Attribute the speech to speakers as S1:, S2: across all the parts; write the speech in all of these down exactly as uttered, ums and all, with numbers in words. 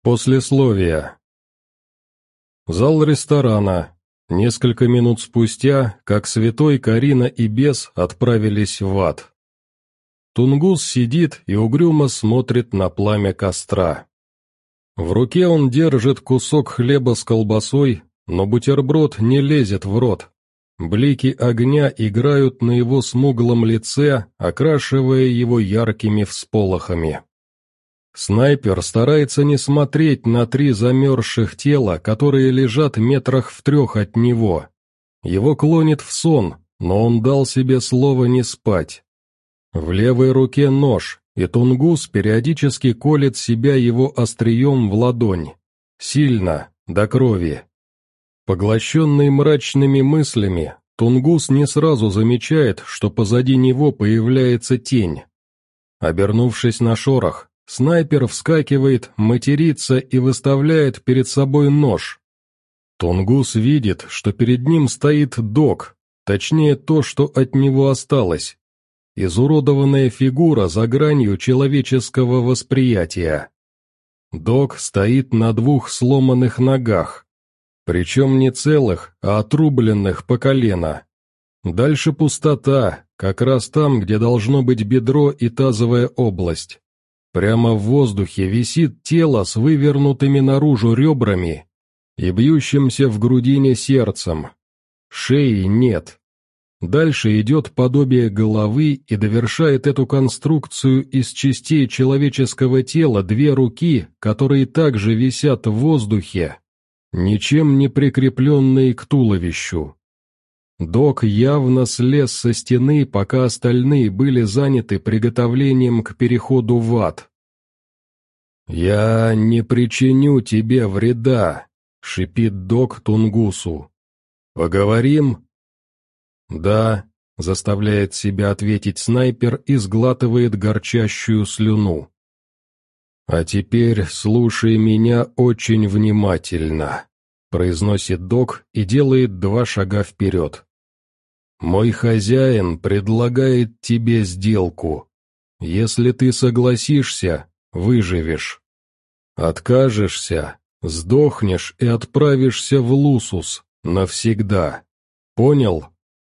S1: Послесловие. Зал ресторана. Несколько минут спустя, как Святой, Карина и Бес отправились в ад. Тунгус сидит и угрюмо смотрит на пламя костра. В руке он держит кусок хлеба с колбасой, но бутерброд не лезет в рот. Блики огня играют на его смуглом лице, окрашивая его яркими всполохами. Снайпер старается не смотреть на три замерзших тела, которые лежат метрах в трех от него. Его клонит в сон, но он дал себе слово не спать. В левой руке нож, и Тунгус периодически колет себя его острием в ладонь. Сильно, до крови. Поглощенный мрачными мыслями, Тунгус не сразу замечает, что позади него появляется тень. Обернувшись на шорох, снайпер вскакивает, матерится и выставляет перед собой нож. Тунгус видит, что перед ним стоит Док, точнее то, что от него осталось. Изуродованная фигура за гранью человеческого восприятия. Док стоит на двух сломанных ногах, причем не целых, а отрубленных по колено. Дальше пустота, как раз там, где должно быть бедро и тазовая область. Прямо в воздухе висит тело с вывернутыми наружу ребрами и бьющимся в грудине сердцем. Шеи нет. Дальше идет подобие головы и довершает эту конструкцию из частей человеческого тела две руки, которые также висят в воздухе, ничем не прикрепленные к туловищу. Док явно слез со стены, пока остальные были заняты приготовлением к переходу в ад. «Я не причиню тебе вреда», — шипит Док Тунгусу. «Поговорим?» «Да», — заставляет себя ответить снайпер и сглатывает горчащую слюну. «А теперь слушай меня очень внимательно», — произносит Док и делает два шага вперед. «Мой хозяин предлагает тебе сделку. Если ты согласишься, выживешь. Откажешься, сдохнешь и отправишься в Лусус навсегда. Понял?»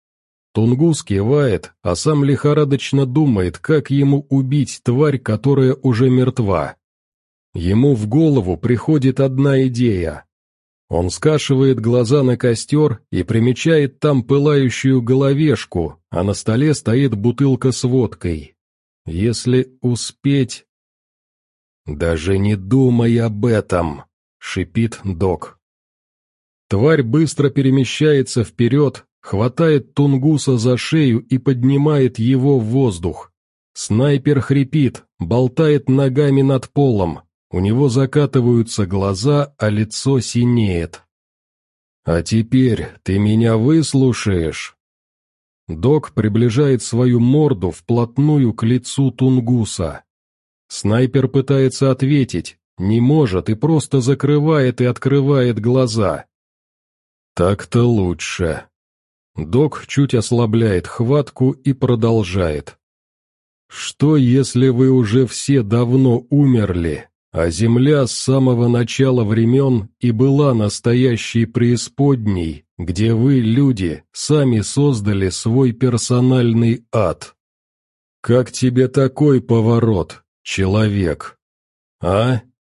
S1: Тунгус кивает, а сам лихорадочно думает, как ему убить тварь, которая уже мертва. Ему в голову приходит одна идея. Он скашивает глаза на костер и примечает там пылающую головешку, а на столе стоит бутылка с водкой. Если успеть... «Даже не думай об этом», — шипит Док. Тварь быстро перемещается вперед, хватает Тунгуса за шею и поднимает его в воздух. Снайпер хрипит, болтает ногами над полом. У него закатываются глаза, а лицо синеет. «А теперь ты меня выслушаешь?» Док приближает свою морду вплотную к лицу Тунгуса. Снайпер пытается ответить, не может и просто закрывает и открывает глаза. «Так-то лучше». Док чуть ослабляет хватку и продолжает. «Что, если вы уже все давно умерли, а Земля с самого начала времен и была настоящей преисподней, где вы, люди, сами создали свой персональный ад? Как тебе такой поворот, человек? А?»